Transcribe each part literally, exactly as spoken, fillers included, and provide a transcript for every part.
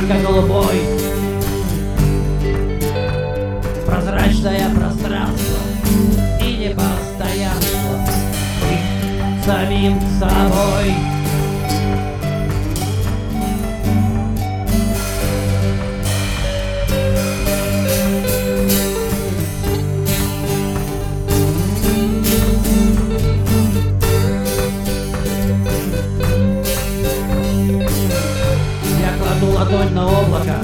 ярко-голубой. Прозрачное пространство и непостоянство, быть самим собой. Ладонь на облако,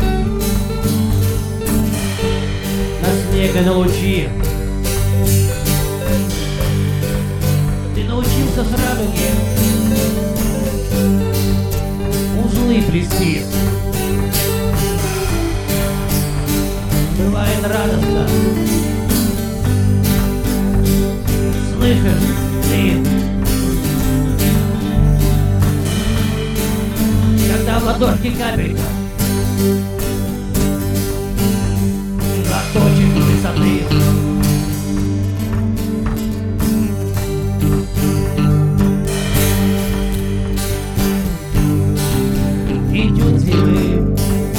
на снег и на лучи. Ты научился с радуги узлы плести. Бывает радостно, слышишь ты, когда в ладошке капелька заточек высоты. Идет зимы,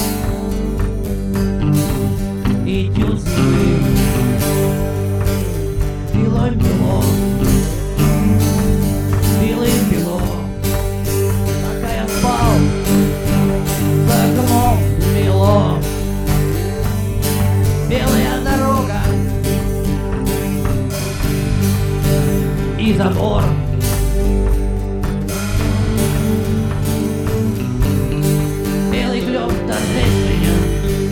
идет зимы, белой бело, белым бело. Пока я спал, за окном мело. Белая дорога и забор. Белый клёв торжественен,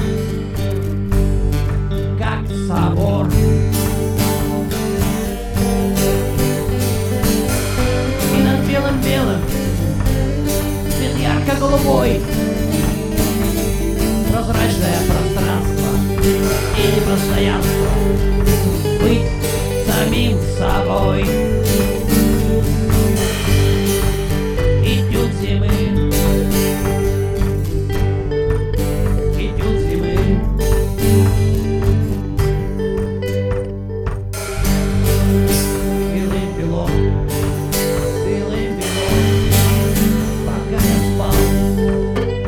как собор. И над белым-белым свет ярко-голубой. Прозрачное пространство и непостоянство, быть самим собой. Идут зимы, идут зимы, белым бело, белым бело. Пока я спал,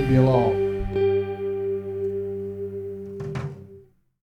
belong.